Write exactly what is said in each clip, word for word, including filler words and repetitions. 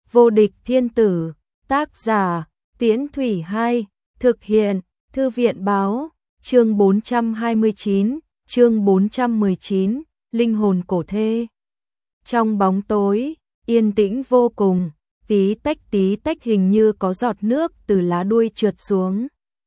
Vô địch thiên tử, tác giả, Tiễn Thủy Hai, thực hiện, Thư viện báo, chương bốn trăm hai mươi chín, chương bốn trăm mười chín, linh hồn cổ thê. Trong bóng tối, yên tĩnh vô cùng, tí tách tí tách hình như có giọt nước từ lá đuôi trượt xuống.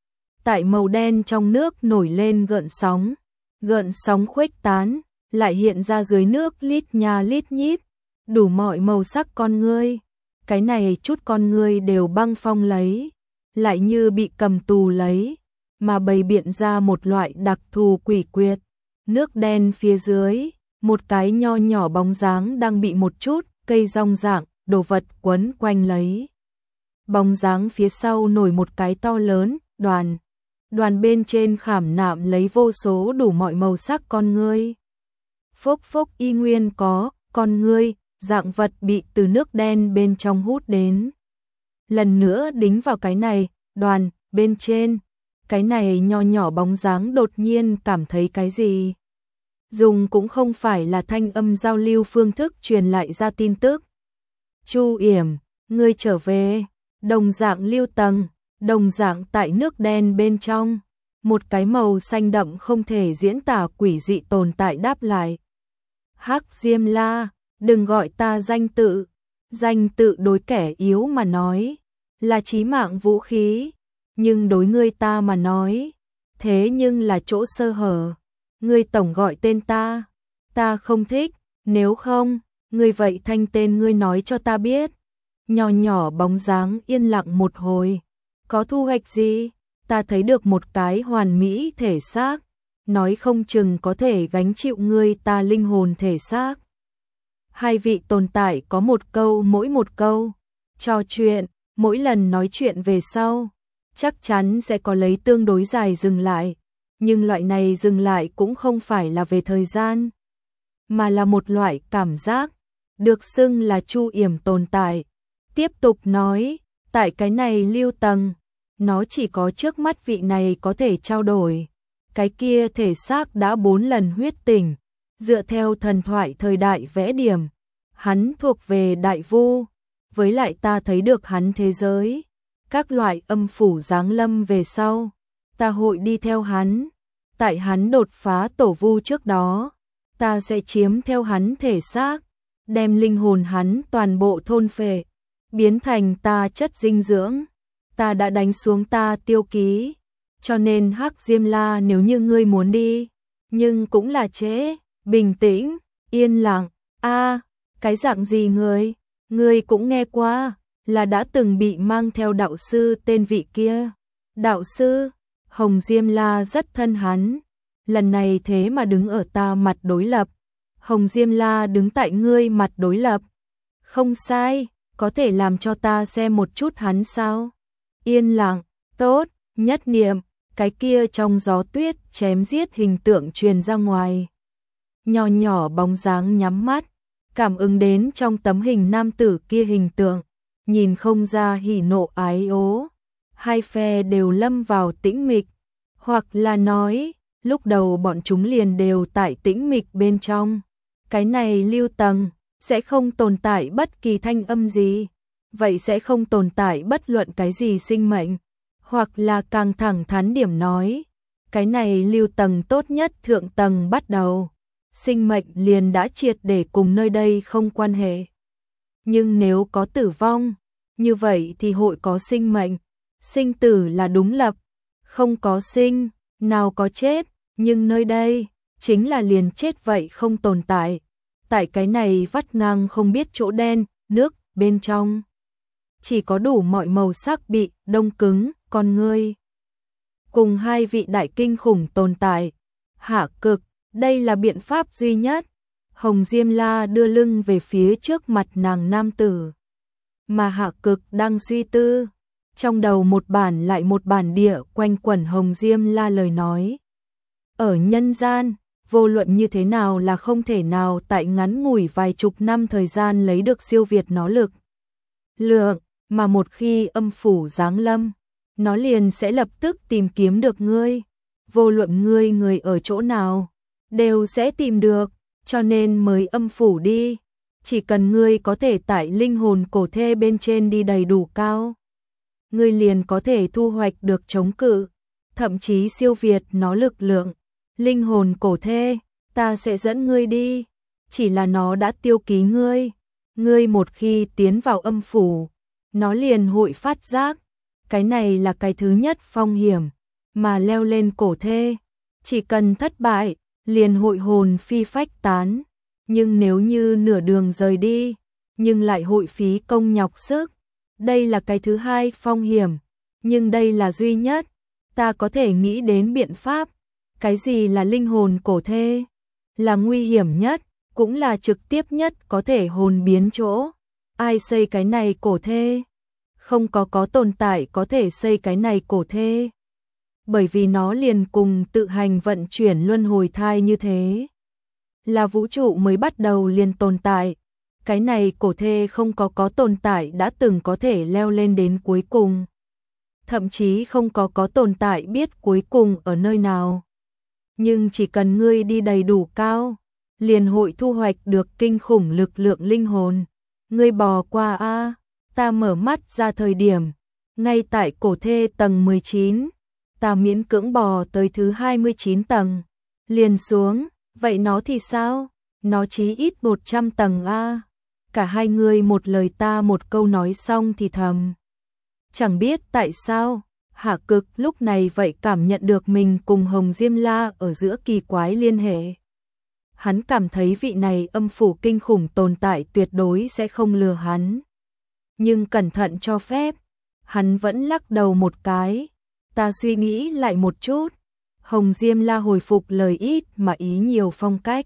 Tại màu đen trong nước nổi lên gợn sóng, gợn sóng khuếch tán, lại hiện ra dưới nước lít nha lít nhít, đủ mọi màu sắc con ngươi. Cái này chút con ngươi đều băng phong lấy, lại như bị cầm tù lấy, mà bày biện ra một loại đặc thù quỷ quyệt. Nước đen phía dưới, một cái nho nhỏ bóng dáng đang bị một chút cây rong rạng, đồ vật quấn quanh lấy. Bóng dáng phía sau nổi một cái to lớn, đoàn. Đoàn bên trên khảm nạm lấy vô số đủ mọi màu sắc con ngươi. Phốc phốc y nguyên có, con ngươi, dạng vật bị từ nước đen bên trong hút đến. Lần nữa đính vào cái này, đoàn, bên trên. Cái này nho nhỏ bóng dáng đột nhiên cảm thấy cái gì. Dùng cũng không phải là thanh âm giao lưu phương thức truyền lại ra tin tức. Chu Yểm, ngươi trở về, đồng dạng lưu tầng, đồng dạng tại nước đen bên trong. Một cái màu xanh đậm không thể diễn tả quỷ dị tồn tại đáp lại. Hắc Diêm La, đừng gọi ta danh tự. Danh tự đối kẻ yếu mà nói, là chí mạng vũ khí. Nhưng đối ngươi ta mà nói, thế nhưng là chỗ sơ hở. Ngươi tổng gọi tên ta, ta không thích, nếu không, ngươi vậy thanh tên ngươi nói cho ta biết. Nhỏ nhỏ bóng dáng yên lặng một hồi, có thu hoạch gì? Ta thấy được một cái hoàn mỹ thể xác, nói không chừng có thể gánh chịu ngươi ta linh hồn thể xác. Hai vị tồn tại có một câu mỗi một câu, trò chuyện, mỗi lần nói chuyện về sau, chắc chắn sẽ có lấy tương đối dài dừng lại. Nhưng loại này dừng lại cũng không phải là về thời gian, mà là một loại cảm giác, được xưng là Chu Yểm tồn tại. Tiếp tục nói, tại cái này lưu tầng, nó chỉ có trước mắt vị này có thể trao đổi. Cái kia thể xác đã bốn lần huyết tỉnh, dựa theo thần thoại thời đại vẽ điểm, hắn thuộc về đại vu, với lại ta thấy được hắn thế giới, các loại âm phủ giáng lâm về sau. Ta hội đi theo hắn, tại hắn đột phá tổ vu trước đó, ta sẽ chiếm theo hắn thể xác, đem linh hồn hắn toàn bộ thôn phệ, biến thành ta chất dinh dưỡng. Ta đã đánh xuống ta tiêu ký, cho nên Hắc Diêm La nếu như ngươi muốn đi, nhưng cũng là trễ, bình tĩnh, yên lặng. A, cái dạng gì ngươi? Ngươi cũng nghe qua, là đã từng bị mang theo đạo sư tên vị kia. Đạo sư? Hồng Diêm La rất thân hắn, lần này thế mà đứng ở ta mặt đối lập. Hồng Diêm La đứng tại ngươi mặt đối lập. Không sai, có thể làm cho ta xem một chút hắn sao? Yên lặng, tốt, nhất niệm, cái kia trong gió tuyết chém giết hình tượng truyền ra ngoài. Nhỏ nhỏ bóng dáng nhắm mắt, cảm ứng đến trong tấm hình nam tử kia hình tượng, nhìn không ra hỉ nộ ái ố. Hai phe đều lâm vào tĩnh mịch, hoặc là nói, lúc đầu bọn chúng liền đều tại tĩnh mịch bên trong. Cái này lưu tầng, sẽ không tồn tại bất kỳ thanh âm gì, vậy sẽ không tồn tại bất luận cái gì sinh mệnh, hoặc là càng thẳng thắn điểm nói, cái này lưu tầng tốt nhất thượng tầng bắt đầu, sinh mệnh liền đã triệt để cùng nơi đây không quan hệ. Nhưng nếu có tử vong, như vậy thì hội có sinh mệnh. Sinh tử là đúng lập, không có sinh, nào có chết, nhưng nơi đây, chính là liền chết vậy không tồn tại. Tại cái này vắt ngang không biết chỗ đen, nước, bên trong. Chỉ có đủ mọi màu sắc bị đông cứng, con ngươi. Cùng hai vị đại kinh khủng tồn tại. Hạ cực, đây là biện pháp duy nhất. Hồng Diêm La đưa lưng về phía trước mặt nàng nam tử. Mà Hạ cực đang suy tư. Trong đầu một bản lại một bản địa quanh quẩn Hồng Diêm La lời nói. Ở nhân gian, vô luận như thế nào là không thể nào tại ngắn ngủi vài chục năm thời gian lấy được siêu việt nó lực lượng, mà một khi âm phủ giáng lâm, nó liền sẽ lập tức tìm kiếm được ngươi. Vô luận ngươi người ở chỗ nào, đều sẽ tìm được, cho nên mới âm phủ đi. chỉ cần ngươi có thể tải linh hồn cổ thê bên trên đi đầy đủ cao, ngươi liền có thể thu hoạch được chống cự, thậm chí siêu việt nó lực lượng. Linh hồn cổ thê, ta sẽ dẫn ngươi đi, chỉ là nó đã tiêu ký ngươi, ngươi một khi tiến vào âm phủ, nó liền hội phát giác, cái này là cái thứ nhất phong hiểm, mà leo lên cổ thê, chỉ cần thất bại, liền hội hồn phi phách tán, nhưng nếu như nửa đường rời đi, nhưng lại hội phí công nhọc sức, đây là cái thứ hai phong hiểm, nhưng đây là duy nhất, ta có thể nghĩ đến biện pháp. Cái gì là linh hồn cổ thê? Là nguy hiểm nhất, cũng là trực tiếp nhất có thể hồn biến chỗ. Ai xây cái này cổ thê? Không có có tồn tại có thể xây cái này cổ thê. Bởi vì nó liền cùng tự hành vận chuyển luân hồi thai như thế. Là vũ trụ mới bắt đầu liền tồn tại. Cái này cổ thê không có có tồn tại đã từng có thể leo lên đến cuối cùng. Thậm chí không có có tồn tại biết cuối cùng ở nơi nào. Nhưng chỉ cần ngươi đi đầy đủ cao, liền hội thu hoạch được kinh khủng lực lượng linh hồn. Ngươi bò qua a, ta mở mắt ra thời điểm, ngay tại cổ thê tầng mười chín, ta miễn cưỡng bò tới thứ hai mươi chín tầng, liền xuống, vậy nó thì sao? Nó chí ít một trăm tầng a. Cả hai người một lời ta một câu nói xong thì thầm. Chẳng biết tại sao, Hạ Cực lúc này vậy cảm nhận được mình cùng Hồng Diêm La ở giữa kỳ quái liên hệ. Hắn cảm thấy vị này âm phủ kinh khủng tồn tại tuyệt đối sẽ không lừa hắn. Nhưng cẩn thận cho phép, hắn vẫn lắc đầu một cái. Ta suy nghĩ lại một chút. Hồng Diêm La hồi phục lời ít mà ý nhiều phong cách.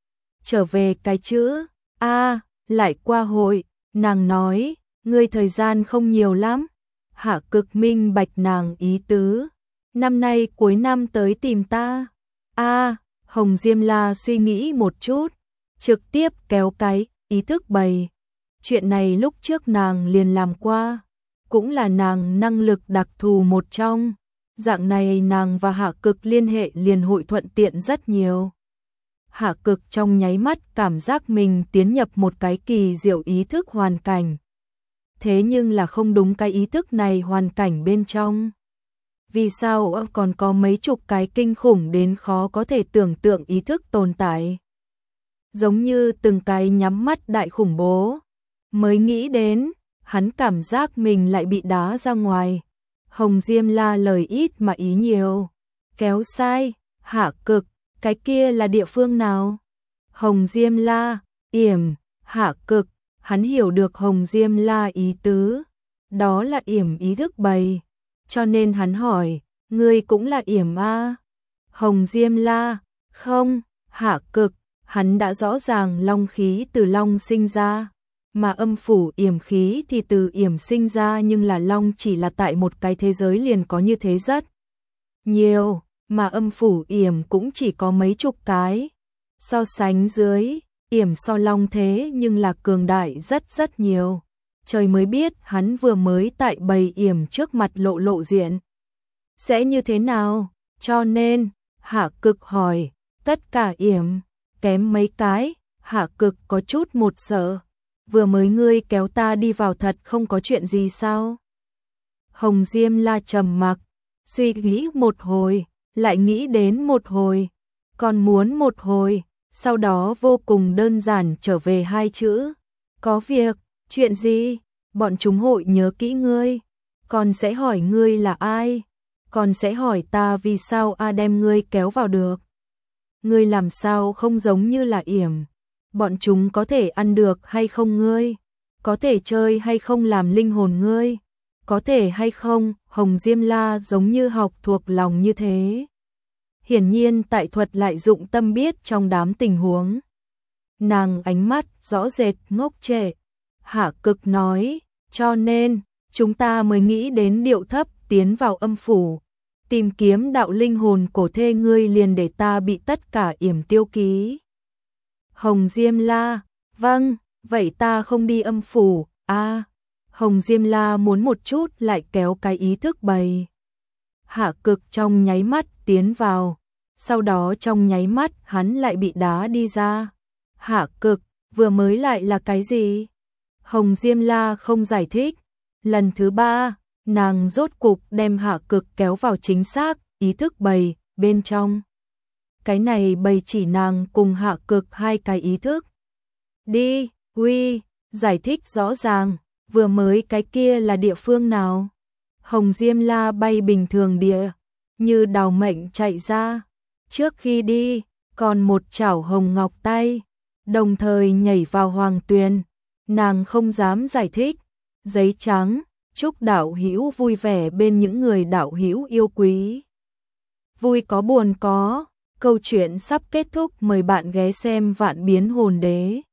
Trở về cái chữ, a lại qua hội, nàng nói, ngươi thời gian không nhiều lắm. Hạ Cực minh bạch nàng ý tứ. Năm nay cuối năm tới tìm ta. A, Hồng Diêm La suy nghĩ một chút, trực tiếp kéo cái ý thức bày. Chuyện này lúc trước nàng liền làm qua, cũng là nàng năng lực đặc thù một trong. Dạng này nàng và Hạ Cực liên hệ liền hội thuận tiện rất nhiều. Hạ Cực trong nháy mắt cảm giác mình tiến nhập một cái kỳ diệu ý thức hoàn cảnh. Thế nhưng là không đúng cái ý thức này hoàn cảnh bên trong. Vì sao còn có mấy chục cái kinh khủng đến khó có thể tưởng tượng ý thức tồn tại? Giống như từng cái nhắm mắt đại khủng bố. Mới nghĩ đến, hắn cảm giác mình lại bị đá ra ngoài. Hồng Diêm La lời ít mà ý nhiều. Kéo sai, Hạ Cực, cái kia là địa phương nào? Hồng Diêm La, Yểm, Hạ Cực, hắn hiểu được Hồng Diêm La ý tứ. Đó là Yểm ý thức bày. Cho nên hắn hỏi, ngươi cũng là Yểm a? Hồng Diêm La, không, Hạ Cực, hắn đã rõ ràng long khí từ long sinh ra. Mà âm phủ Yểm khí thì từ Yểm sinh ra, nhưng là long chỉ là tại một cái thế giới liền có như thế rất nhiều, mà âm phủ Yểm cũng chỉ có mấy chục cái. So sánh dưới, Yểm so long thế nhưng là cường đại rất rất nhiều. Trời mới biết hắn vừa mới tại bầy Yểm trước mặt lộ lộ diện. Sẽ như thế nào? Cho nên, Hạ Cực hỏi, tất cả Yểm, kém mấy cái, Hạ Cực có chút một sợ. Vừa mới ngươi kéo ta đi vào thật không có chuyện gì sao? Hồng Diêm La trầm mặc, suy nghĩ một hồi, lại nghĩ đến một hồi, còn muốn một hồi, sau đó vô cùng đơn giản trở về hai chữ. Có việc, chuyện gì? Bọn chúng hội nhớ kỹ ngươi, còn sẽ hỏi ngươi là ai, còn sẽ hỏi ta vì sao a đem ngươi kéo vào được. Ngươi làm sao không giống như là Yểm? Bọn chúng có thể ăn được hay không ngươi? Có thể chơi hay không làm linh hồn ngươi? Có thể hay không? Hồng Diêm La giống như học thuộc lòng như thế. Hiển nhiên tại thuật lại dụng tâm biết trong đám tình huống. Nàng ánh mắt rõ rệt ngốc trệ. Hạ Cực nói, cho nên, chúng ta mới nghĩ đến điệu thấp tiến vào âm phủ. Tìm kiếm đạo linh hồn cổ thê, ngươi liền để ta bị tất cả Yểm tiêu ký. Hồng Diêm La, vâng, vậy ta không đi âm phủ, a à, Hồng Diêm La muốn một chút lại kéo cái ý thức bày. Hạ Cực trong nháy mắt tiến vào, sau đó trong nháy mắt hắn lại bị đá đi ra. Hạ Cực, vừa mới lại là cái gì? Hồng Diêm La không giải thích. Lần thứ ba, nàng rốt cục đem Hạ Cực kéo vào chính xác, ý thức bầy, bên trong. Cái này bầy chỉ nàng cùng Hạ Cực hai cái ý thức. Đi, uy, giải thích rõ ràng, vừa mới cái kia là địa phương nào? Hồng Diêm La bay bình thường địa, như đào mệnh chạy ra. Trước khi đi, còn một chảo hồng ngọc tay, đồng thời nhảy vào hoàng tuyền. Nàng không dám giải thích. Giấy trắng, chúc đạo hữu vui vẻ bên những người đạo hữu yêu quý. Vui có buồn có, câu chuyện sắp kết thúc, mời bạn ghé xem Vạn Biến Hồn Đế.